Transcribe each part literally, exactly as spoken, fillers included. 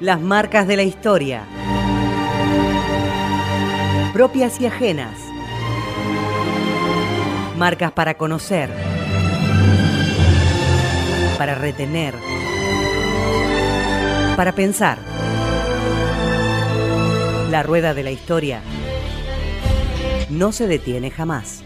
Las marcas de la historia. Propias y ajenas. Marcas para conocer. Para retener. Para pensar. La rueda de la historia no se detiene jamás.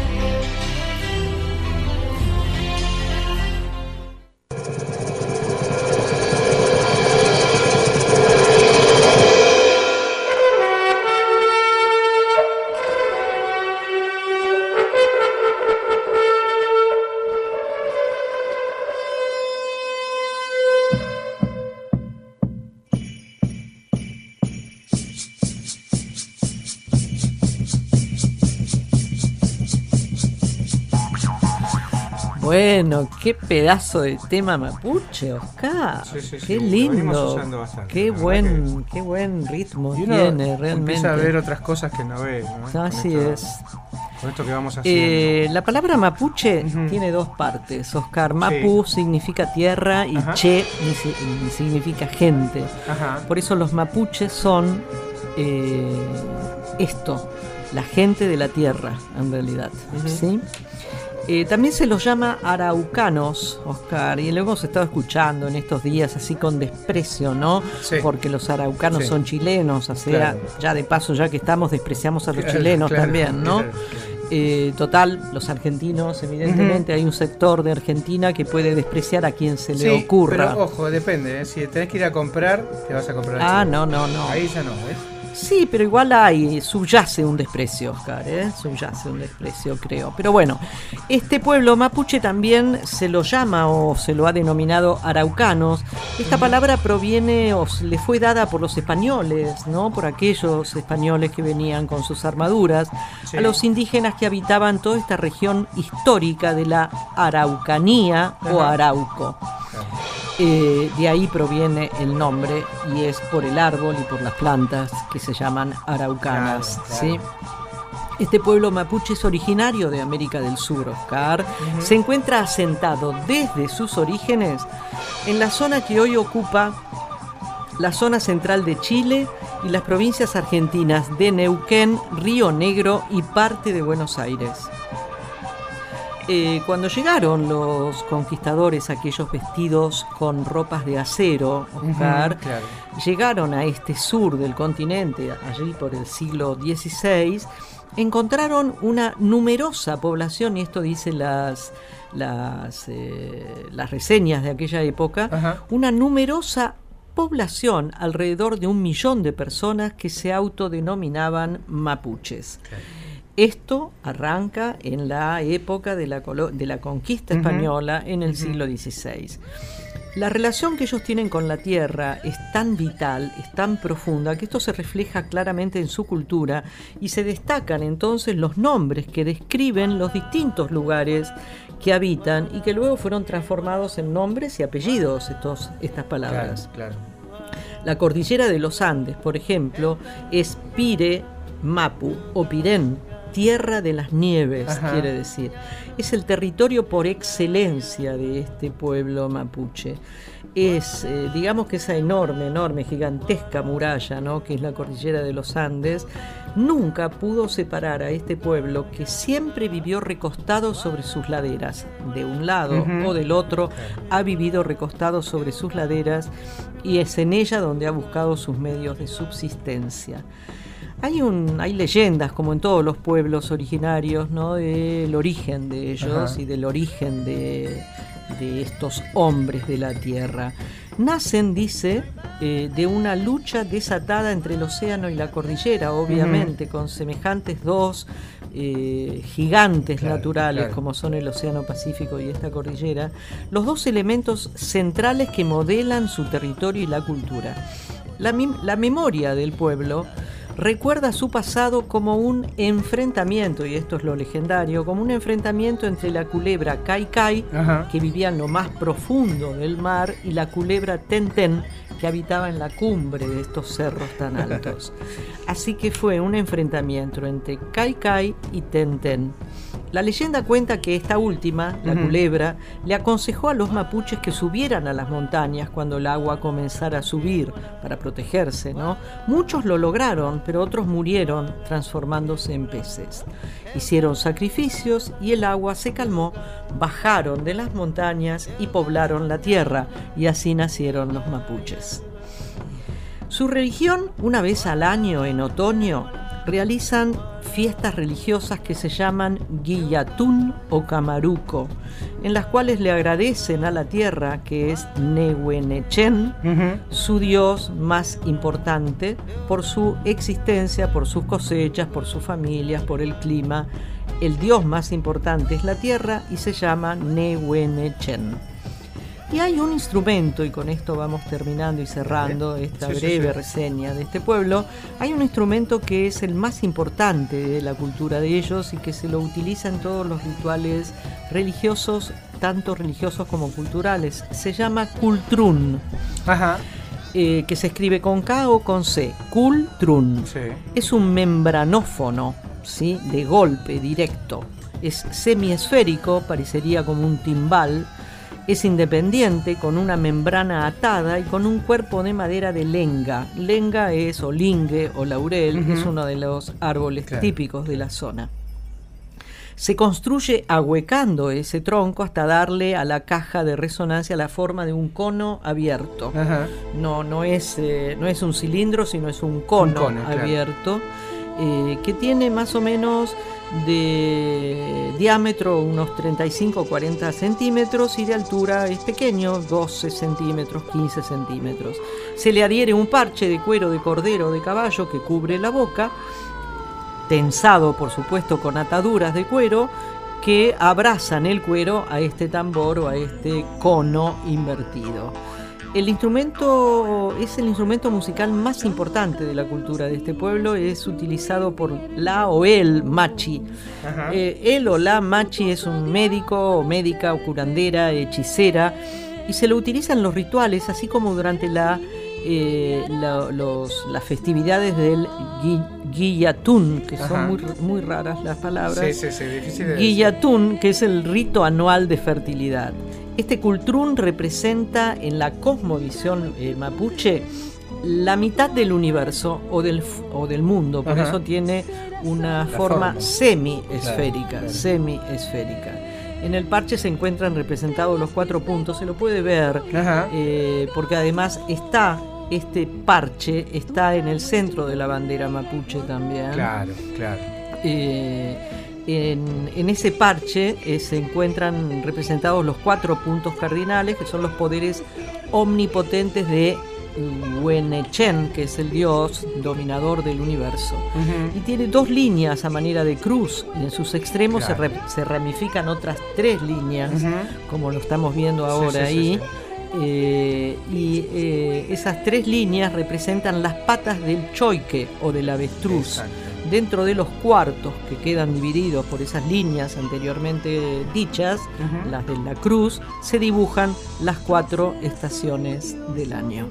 Bueno, qué pedazo de tema mapuche, Oscar. Sí, sí, sí, qué lo lindo. venimos usando bastante, qué la buen, qué buen ritmo Y uno tiene realmente. empieza a ver otras cosas que no ve, ¿no? Así Con esto- es. Con esto que vamos haciendo. Eh, la palabra mapuche Ujú. tiene dos partes, Oscar. Mapu significa tierra y Ajá. che ni- significa gente. Ajá. Por eso los mapuches son eh, esto, la gente de la tierra, en realidad. Ujú. ¿Sí? Eh, también se los llama araucanos, Oscar, y lo hemos estado escuchando en estos días así con desprecio, ¿no? Sí. Porque los araucanos Sí. son chilenos, o sea, Claro. ya de paso, ya que estamos, despreciamos a los Claro, chilenos claro, también, ¿no? claro, claro. Eh, total, los argentinos, evidentemente, hay un sector de Argentina que puede despreciar a quien se le Sí, ocurra. pero ojo, depende, ¿eh? Si tenés que ir a comprar, te vas a comprar. Ah, al no, chino. no, no. Ahí ya no, ¿ves? Sí, pero igual hay, subyace un desprecio, Oscar, ¿eh? Subyace un desprecio, creo. Pero bueno, este pueblo mapuche también se lo llama o se lo ha denominado araucanos. Esta palabra proviene o se le fue dada por los españoles, ¿no? Por aquellos españoles que venían con sus armaduras, Sí. a los indígenas que habitaban toda esta región histórica de la Araucanía o Ajá. Arauco. Claro. Eh, de ahí proviene el nombre y es por el árbol y por las plantas que se llaman araucanas. Claro, claro. ¿Sí? Este pueblo mapuche es originario de América del Sur, Oscar. Ujú. Se encuentra asentado desde sus orígenes en la zona que hoy ocupa la zona central de Chile y las provincias argentinas de Neuquén, Río Negro y parte de Buenos Aires. Eh, cuando llegaron los conquistadores, aquellos vestidos con ropas de acero, Oscar, Ujú, claro. llegaron a este sur del continente, allí por el siglo dieciséis, encontraron una numerosa población, y esto dice las, las, eh, las reseñas de aquella época, Ajá. una numerosa población, alrededor de un millón de personas que se autodenominaban mapuches. Claro. Esto arranca en la época de la, colo- de la conquista Ujú. española en el Ujú. siglo dieciséis. La relación que ellos tienen con la tierra es tan vital, es tan profunda, que esto se refleja claramente en su cultura y se destacan entonces los nombres que describen los distintos lugares que habitan y que luego fueron transformados en nombres y apellidos, estos, estas palabras. Claro, claro. La cordillera de los Andes, por ejemplo, es Pire Mapu o Pirén, tierra de las nieves, Ajá. quiere decir. Es el territorio por excelencia de este pueblo mapuche. Es, eh, digamos que esa enorme, enorme, gigantesca muralla, ¿no?, que es la cordillera de los Andes, nunca pudo separar a este pueblo que siempre vivió recostado sobre sus laderas. De un lado Ujú. o del otro ha vivido recostado sobre sus laderas y es en ella donde ha buscado sus medios de subsistencia. Hay, un, hay leyendas, como en todos los pueblos originarios, ¿no?, del origen de ellos. Ajá. Y del origen de, de estos hombres de la tierra. Nacen, dice, eh, de una lucha desatada entre el océano y la cordillera, obviamente, uh-huh. con semejantes dos eh, gigantes claro, naturales, claro. como son el Océano Pacífico y esta cordillera, los dos elementos centrales que modelan su territorio y la cultura. La, la memoria del pueblo recuerda su pasado como un enfrentamiento, y esto es lo legendario, como un enfrentamiento entre la culebra Cai Cai, Ajá. que vivía en lo más profundo del mar, y la culebra Ten Ten, que habitaba en la cumbre de estos cerros tan altos. Así que fue un enfrentamiento entre Cai Cai y Ten Ten. La leyenda cuenta que esta última, la uh-huh. culebra, le aconsejó a los mapuches que subieran a las montañas cuando el agua comenzara a subir para protegerse, ¿no? Muchos lo lograron, pero otros murieron transformándose en peces. Hicieron sacrificios y el agua se calmó, bajaron de las montañas y poblaron la tierra, y así nacieron los mapuches. Su religión, una vez al año en otoño, realizan fiestas religiosas que se llaman Guillatún o Camaruco, en las cuales le agradecen a la tierra, que es Nehuenechén, uh-huh. su dios más importante, por su existencia, por sus cosechas, por sus familias, por el clima. El dios más importante es la tierra y se llama Nehuenechén. Y hay un instrumento, y con esto vamos terminando y cerrando esta sí, breve sí, sí. reseña de este pueblo, hay un instrumento que es el más importante de la cultura de ellos y que se lo utiliza en todos los rituales religiosos, tanto religiosos como culturales. Se llama cultrún, Ajá. Eh, que se escribe con K o con C. Cultrún. Sí. Es un membranófono, ¿sí? De golpe directo. Es semiesférico, parecería como un timbal. Es independiente, con una membrana atada y con un cuerpo de madera de lenga. Lenga es o lingue o laurel, uh-huh. es uno de los árboles claro. típicos de la zona. Se construye ahuecando ese tronco hasta darle a la caja de resonancia la forma de un cono abierto. Uh-huh. No, no, es, eh, no es un cilindro, sino es un cono, un cono abierto, claro. eh, que tiene más o menos de diámetro unos treinta y cinco a cuarenta centímetros y de altura es pequeño, doce centímetros, quince centímetros. Se le adhiere un parche de cuero de cordero o de caballo que cubre la boca, tensado por supuesto con ataduras de cuero que abrazan el cuero a este tambor o a este cono invertido. El instrumento es el instrumento musical más importante de la cultura de este pueblo. Es utilizado por la o el machi. Eh, el o la machi es un médico o médica o curandera, hechicera, y se lo utiliza en los rituales, así como durante la, eh, la, los, las festividades del gui, Guillatún, que Ajá. son muy, muy raras las palabras. Sí, sí, sí, difícil de Guillatún, que es el rito anual de fertilidad. Este cultrún representa en la cosmovisión eh, mapuche la mitad del universo o del, o del mundo, por Ajá. eso tiene una forma, forma semi-esférica, claro, claro. semi-esférica. En el parche se encuentran representados los cuatro puntos, se lo puede ver, eh, porque además está este parche, está en el centro de la bandera mapuche también. Claro, claro. Eh, En, en ese parche eh, se encuentran representados los cuatro puntos cardinales, que son los poderes omnipotentes de Huenechén, que es el dios dominador del universo. Uh-huh. Y tiene dos líneas a manera de cruz, y en sus extremos claro. se, re, se ramifican otras tres líneas, uh-huh. como lo estamos viendo ahora sí, sí, ahí. Sí, sí. Eh, y eh, esas tres líneas representan las patas del choique o del avestruz. Exacto. Dentro de los cuartos que quedan divididos por esas líneas anteriormente dichas, uh-huh. las de la cruz, se dibujan las cuatro estaciones del año.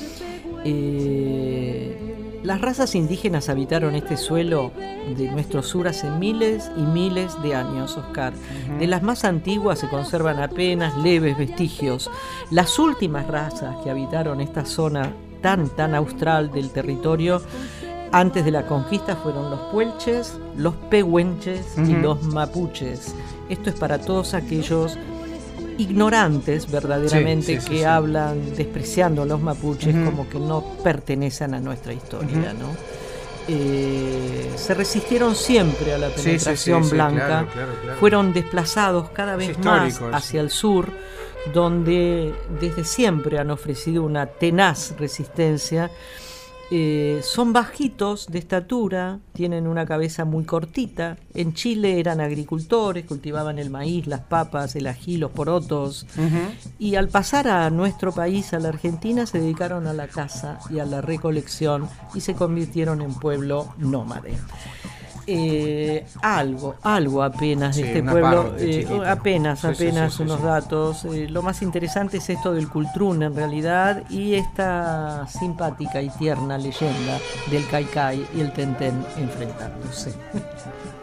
Eh, las razas indígenas habitaron este suelo de nuestro sur hace miles y miles de años, Oscar. Uh-huh. De las más antiguas se conservan apenas leves vestigios. Las últimas razas que habitaron esta zona tan, tan austral del territorio antes de la conquista fueron los puelches, los pehuenches uh-huh. y los mapuches. Esto es para todos aquellos ignorantes verdaderamente sí, sí, que sí, sí. hablan despreciando a los mapuches uh-huh. como que no pertenecen a nuestra historia, uh-huh. ¿no? Eh, se resistieron siempre a la penetración sí, sí, sí, blanca, sí, claro, claro, claro. Fueron desplazados cada vez más hacia el sur, donde desde siempre han ofrecido una tenaz resistencia. Eh, son bajitos de estatura, tienen una cabeza muy cortita. En Chile eran agricultores, cultivaban el maíz, las papas, el ají, los porotos. Uh-huh. Y al pasar a nuestro país, a la Argentina, se dedicaron a la caza y a la recolección y se convirtieron en pueblo nómade. Eh, algo, algo apenas de sí, este pueblo, eh, apenas, sí, apenas sí, sí, unos sí, sí. datos. Eh, lo más interesante es esto del cultrún en realidad y esta simpática y tierna leyenda del caicai y el tentén enfrentándose.